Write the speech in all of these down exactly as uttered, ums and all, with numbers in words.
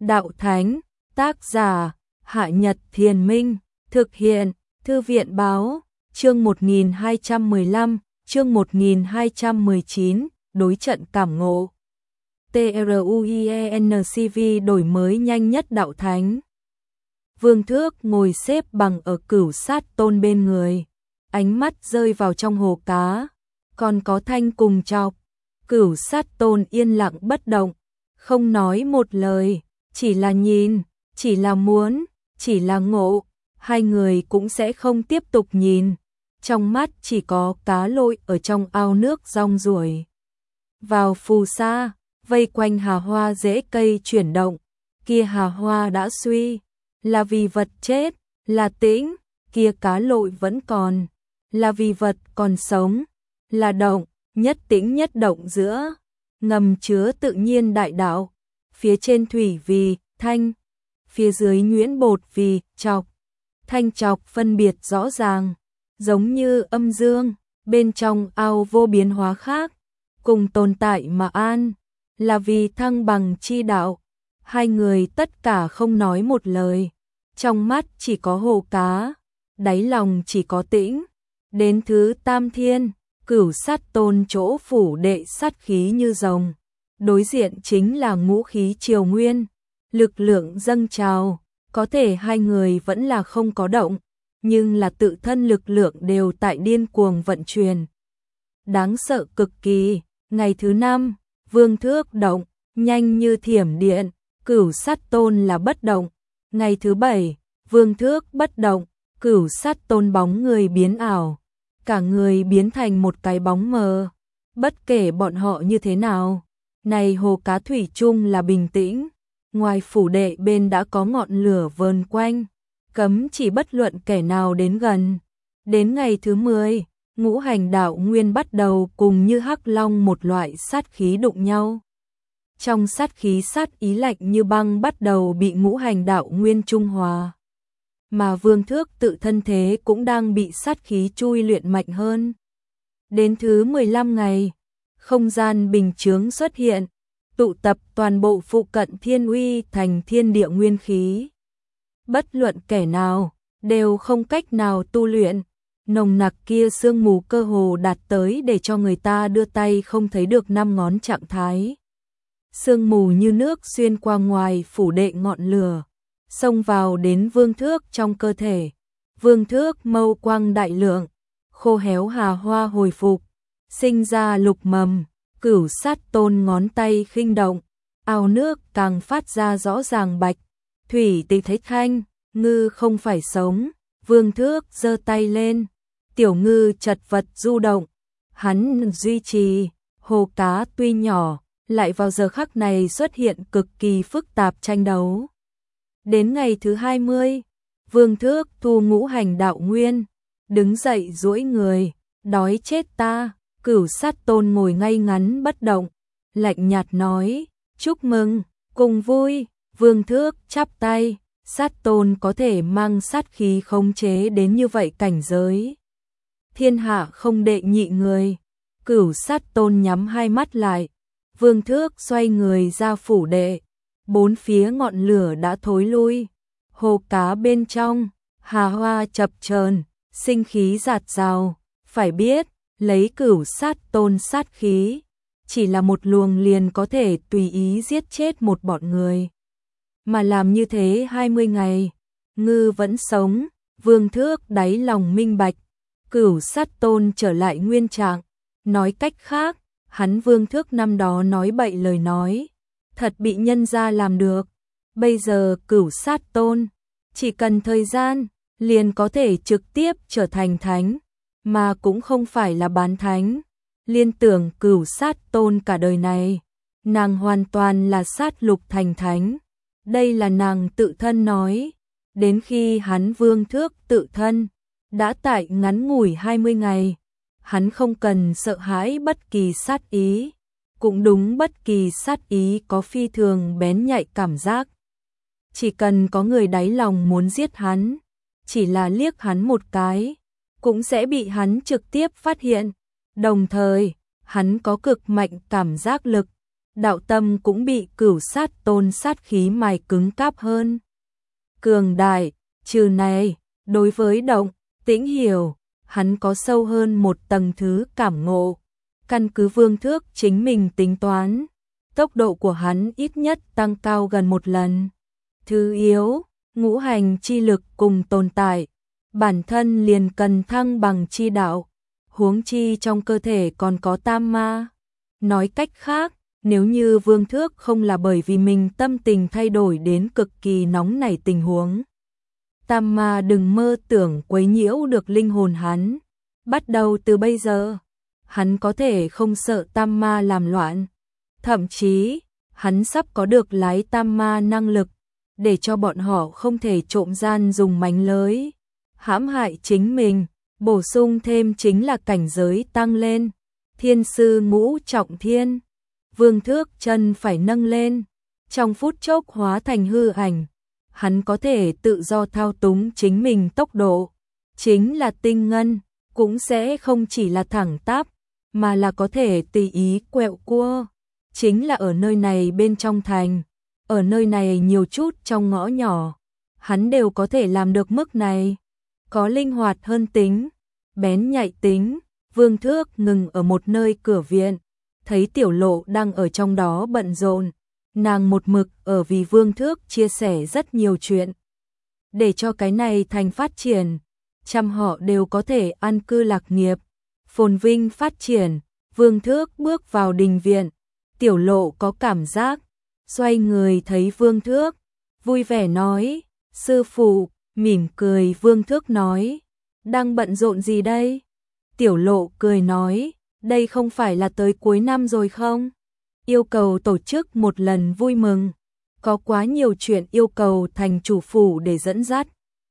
Đạo Thánh, tác giả, Hạ Nhật Thiền Minh, thực hiện, Thư viện Báo, chương một nghìn hai trăm mười lăm, chương một nghìn hai trăm mười chín, đối trận cảm ngộ. TRUIENCV đổi mới nhanh nhất Đạo Thánh. Vương Thước ngồi xếp bằng ở Cửu Sát Tôn bên người, ánh mắt rơi vào trong hồ cá, còn có Thanh cùng Chọc. Cửu Sát Tôn yên lặng bất động, không nói một lời, chỉ là nhìn, chỉ là muốn, chỉ là ngộ, hai người cũng sẽ không tiếp tục nhìn. Trong mắt chỉ có cá lội ở trong ao nước rong ruổi. Vào phù sa, vây quanh hà hoa rễ cây chuyển động, kia hà hoa đã suy, là vì vật chết, là tĩnh, kia cá lội vẫn còn, là vì vật còn sống, là động, nhất tĩnh nhất động giữa, ngầm chứa tự nhiên đại đạo, phía trên thủy vì thanh, phía dưới nhuyễn bột vì chọc, thanh chọc phân biệt rõ ràng, giống như âm dương, bên trong ao vô biến hóa khác, cùng tồn tại mà an, là vì thăng bằng chi đạo. Hai người tất cả không nói một lời, trong mắt chỉ có hồ cá, đáy lòng chỉ có tĩnh. Đến thứ tam thiên, Cửu Sát Tôn chỗ phủ đệ sát khí như rồng, đối diện chính là ngũ khí triều nguyên, lực lượng dâng trào, có thể hai người vẫn là không có động, nhưng là tự thân lực lượng đều tại điên cuồng vận chuyển. Đáng sợ cực kỳ, ngày thứ năm, Vương Thước động, nhanh như thiểm điện, Cửu Sát Tôn là bất động. Ngày thứ bảy, Vương Thước bất động, Cửu Sát Tôn bóng người biến ảo, cả người biến thành một cái bóng mờ. Bất kể bọn họ như thế nào, này hồ cá thủy chung là bình tĩnh, ngoài phủ đệ bên đã có ngọn lửa vờn quanh, cấm chỉ bất luận kẻ nào đến gần. Đến ngày thứ mười, ngũ hành đạo nguyên bắt đầu cùng như hắc long một loại sát khí đụng nhau. Trong sát khí sát ý lạnh như băng bắt đầu bị ngũ hành đạo nguyên trung hòa. Mà Vương Thước tự thân thế cũng đang bị sát khí chui luyện mạnh hơn. Đến thứ mười lăm ngày, không gian bình chướng xuất hiện, tụ tập toàn bộ phụ cận thiên uy thành thiên địa nguyên khí. Bất luận kẻ nào, đều không cách nào tu luyện, nồng nặc kia sương mù cơ hồ đạt tới để cho người ta đưa tay không thấy được năm ngón trạng thái. Sương mù như nước xuyên qua ngoài phủ đệ ngọn lửa, xông vào đến Vương Thước trong cơ thể. Vương Thước mâu quang đại lượng, khô héo hà hoa hồi phục, sinh ra lục mầm. Cửu Sát Tôn ngón tay khinh động, ao nước càng phát ra rõ ràng bạch. Thủy tịch thấy thanh, ngư không phải sống. Vương Thước giơ tay lên, tiểu ngư chật vật du động. Hắn duy trì, hồ cá tuy nhỏ, lại vào giờ khắc này xuất hiện cực kỳ phức tạp tranh đấu. Đến ngày thứ hai mươi, Vương Thước thu ngũ hành đạo nguyên, đứng dậy duỗi người, đói chết ta. Cửu Sát Tôn ngồi ngay ngắn bất động, lạnh nhạt nói, chúc mừng, cùng vui. Vương Thước chắp tay, Sát Tôn có thể mang sát khí khống chế đến như vậy cảnh giới. Thiên hạ không đệ nhị người. Cửu Sát Tôn nhắm hai mắt lại, Vương Thước xoay người ra phủ đệ, bốn phía ngọn lửa đã thối lui, hồ cá bên trong, hà hoa chập chờn, sinh khí giạt rào. Phải biết, lấy Cửu Sát Tôn sát khí, chỉ là một luồng liền có thể tùy ý giết chết một bọn người. Mà làm như thế hai mươi ngày, ngư vẫn sống. Vương Thước đáy lòng minh bạch, Cửu Sát Tôn trở lại nguyên trạng. Nói cách khác, hắn Vương Thước năm đó nói bậy lời nói, thật bị nhân gia làm được. Bây giờ Cửu Sát Tôn, chỉ cần thời gian, liền có thể trực tiếp trở thành thánh, mà cũng không phải là bán thánh. Liên tưởng Cửu Sát Tôn cả đời này, nàng hoàn toàn là sát lục thành thánh. Đây là nàng tự thân nói. Đến khi hắn Vương Thước tự thân, đã tại ngắn ngủi hai mươi ngày, hắn không cần sợ hãi bất kỳ sát ý. Cũng đúng, bất kỳ sát ý có phi thường bén nhạy cảm giác. Chỉ cần có người đáy lòng muốn giết hắn, chỉ là liếc hắn một cái, cũng sẽ bị hắn trực tiếp phát hiện. Đồng thời, hắn có cực mạnh cảm giác lực, đạo tâm cũng bị Cửu Sát Tôn sát khí mài cứng cáp hơn. Cường đại, trừ này, đối với Động Tĩnh hiểu, hắn có sâu hơn một tầng thứ cảm ngộ. Căn cứ Vương Thước chính mình tính toán, tốc độ của hắn ít nhất tăng cao gần một lần. Thứ yếu, ngũ hành chi lực cùng tồn tại, bản thân liền cần thăng bằng chi đạo, huống chi trong cơ thể còn có tam ma. Nói cách khác, nếu như Vương Thước không là bởi vì mình tâm tình thay đổi đến cực kỳ nóng nảy tình huống, tam ma đừng mơ tưởng quấy nhiễu được linh hồn hắn. Bắt đầu từ bây giờ, hắn có thể không sợ tam ma làm loạn. Thậm chí, hắn sắp có được lái tam ma năng lực, để cho bọn họ không thể trộm gian dùng mánh lưới hãm hại chính mình. Bổ sung thêm chính là cảnh giới tăng lên, thiên sư ngũ trọng thiên. Vương Thước chân phải nâng lên, trong phút chốc hóa thành hư ảnh. Hắn có thể tự do thao túng chính mình tốc độ, chính là tinh ngân, cũng sẽ không chỉ là thẳng tắp, mà là có thể tùy ý quẹo cua. Chính là ở nơi này bên trong thành, ở nơi này nhiều chút trong ngõ nhỏ, hắn đều có thể làm được mức này. Có linh hoạt hơn tính, bén nhạy tính. Vương Thước ngừng ở một nơi cửa viện, thấy Tiểu Lộ đang ở trong đó bận rộn. Nàng một mực ở vì Vương Thước chia sẻ rất nhiều chuyện, để cho cái này thành phát triển, trăm họ đều có thể an cư lạc nghiệp, phồn vinh phát triển. Vương Thước bước vào đình viện, Tiểu Lộ có cảm giác, xoay người thấy Vương Thước, vui vẻ nói, sư phụ. Mỉm cười Vương Thước nói, đang bận rộn gì đây? Tiểu Lộ cười nói, đây không phải là tới cuối năm rồi không? Yêu cầu tổ chức một lần vui mừng, có quá nhiều chuyện yêu cầu thành chủ phủ để dẫn dắt,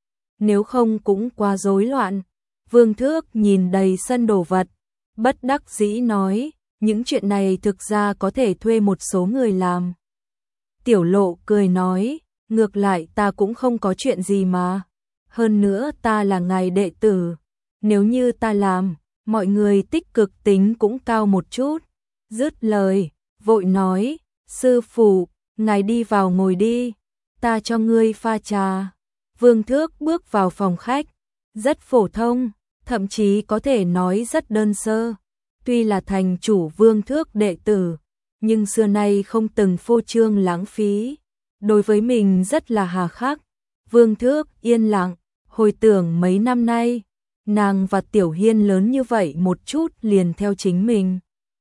nếu không cũng quá rối loạn. Vương Thước nhìn đầy sân đồ vật, bất đắc dĩ nói, những chuyện này thực ra có thể thuê một số người làm. Tiểu Lộ cười nói, ngược lại ta cũng không có chuyện gì mà, hơn nữa ta là ngài đệ tử, nếu như ta làm, mọi người tích cực tính cũng cao một chút. Dứt lời, vội nói, sư phụ, ngài đi vào ngồi đi, ta cho ngươi pha trà. Vương Thước bước vào phòng khách, rất phổ thông, thậm chí có thể nói rất đơn sơ. Tuy là thành chủ Vương Thước đệ tử, nhưng xưa nay không từng phô trương lãng phí, đối với mình rất là hà khắc. Vương Thước yên lặng, hồi tưởng mấy năm nay, nàng và Tiểu Hiên lớn như vậy một chút liền theo chính mình.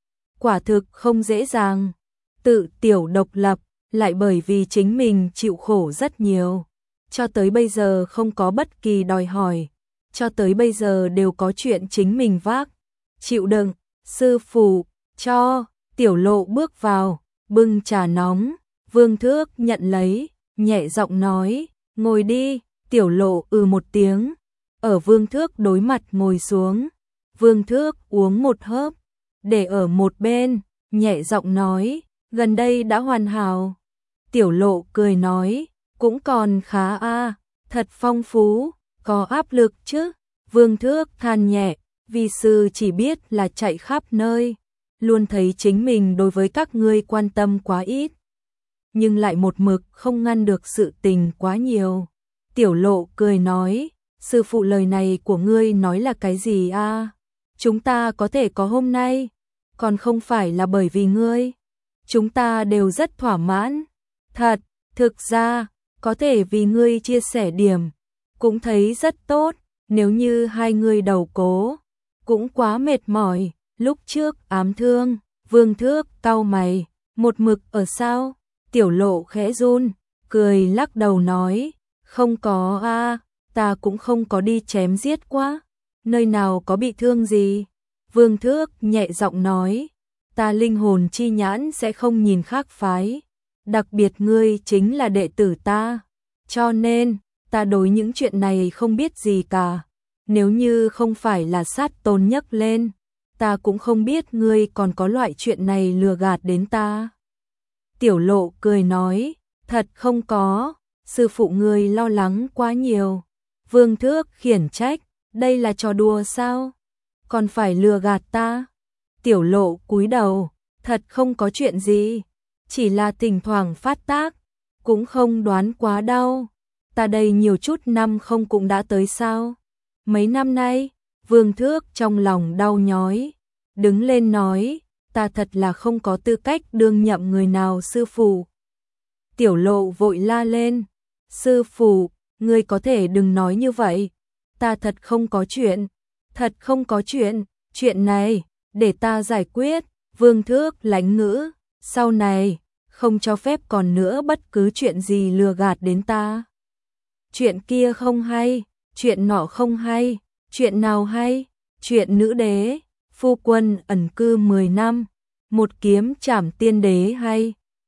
Quả thực không dễ dàng, tự tiểu độc lập, lại bởi vì chính mình chịu khổ rất nhiều. Cho tới bây giờ không có bất kỳ đòi hỏi, cho tới bây giờ đều có chuyện chính mình vác, chịu đựng. Sư phụ, cho. Tiểu Lộ bước vào, bưng trà nóng, Vương Thước nhận lấy, nhẹ giọng nói, ngồi đi. Tiểu Lộ ừ một tiếng, ở Vương Thước đối mặt ngồi xuống. Vương Thước uống một hớp, để ở một bên, nhẹ giọng nói, gần đây đã hoàn hảo. Tiểu Lộ cười nói, cũng còn khá a, thật phong phú, có áp lực chứ. Vương Thước than nhẹ, vi sư chỉ biết là chạy khắp nơi, luôn thấy chính mình đối với các ngươi quan tâm quá ít, nhưng lại một mực không ngăn được sự tình quá nhiều. Tiểu Lộ cười nói, sư phụ lời này của ngươi nói là cái gì a? Chúng ta có thể có hôm nay, còn không phải là bởi vì ngươi. Chúng ta đều rất thỏa mãn. Thật, thực ra, có thể vì ngươi chia sẻ điểm, cũng thấy rất tốt. Nếu như hai người đầu cố, cũng quá mệt mỏi. Lúc trước ám thương, Vương Thước cau mày, một mực ở sao? Tiểu Lộ khẽ run, cười lắc đầu nói, không có a, ta cũng không có đi chém giết quá, nơi nào có bị thương gì. Vương Thước nhẹ giọng nói, ta linh hồn chi nhãn sẽ không nhìn khác phái, đặc biệt ngươi chính là đệ tử ta, cho nên ta đối những chuyện này không biết gì cả. Nếu như không phải là sát tôn nhấc lên, ta cũng không biết ngươi còn có loại chuyện này lừa gạt đến ta. Tiểu Lộ cười nói, thật không có, sư phụ ngươi lo lắng quá nhiều. Vương Thước khiển trách, đây là trò đùa sao? Còn phải lừa gạt ta? Tiểu Lộ cúi đầu, thật không có chuyện gì. chỉ là thỉnh thoảng phát tác, cũng không đoán quá đau. Ta đây nhiều chút năm không cũng đã tới sao? Mấy năm nay, Vương Thước trong lòng đau nhói, đứng lên nói, ta thật là không có tư cách đương nhậm người nào sư phụ. Tiểu Lộ vội la lên, sư phụ, ngươi có thể đừng nói như vậy, ta thật không có chuyện, thật không có chuyện, chuyện này, để ta giải quyết. Vương Thước lãnh ngữ, sau này, không cho phép còn nữa bất cứ chuyện gì lừa gạt đến ta. Chuyện kia không hay, chuyện nọ không hay, chuyện nào hay, chuyện nữ đế, phu quân ẩn cư mười năm, một kiếm trảm tiên đế hay,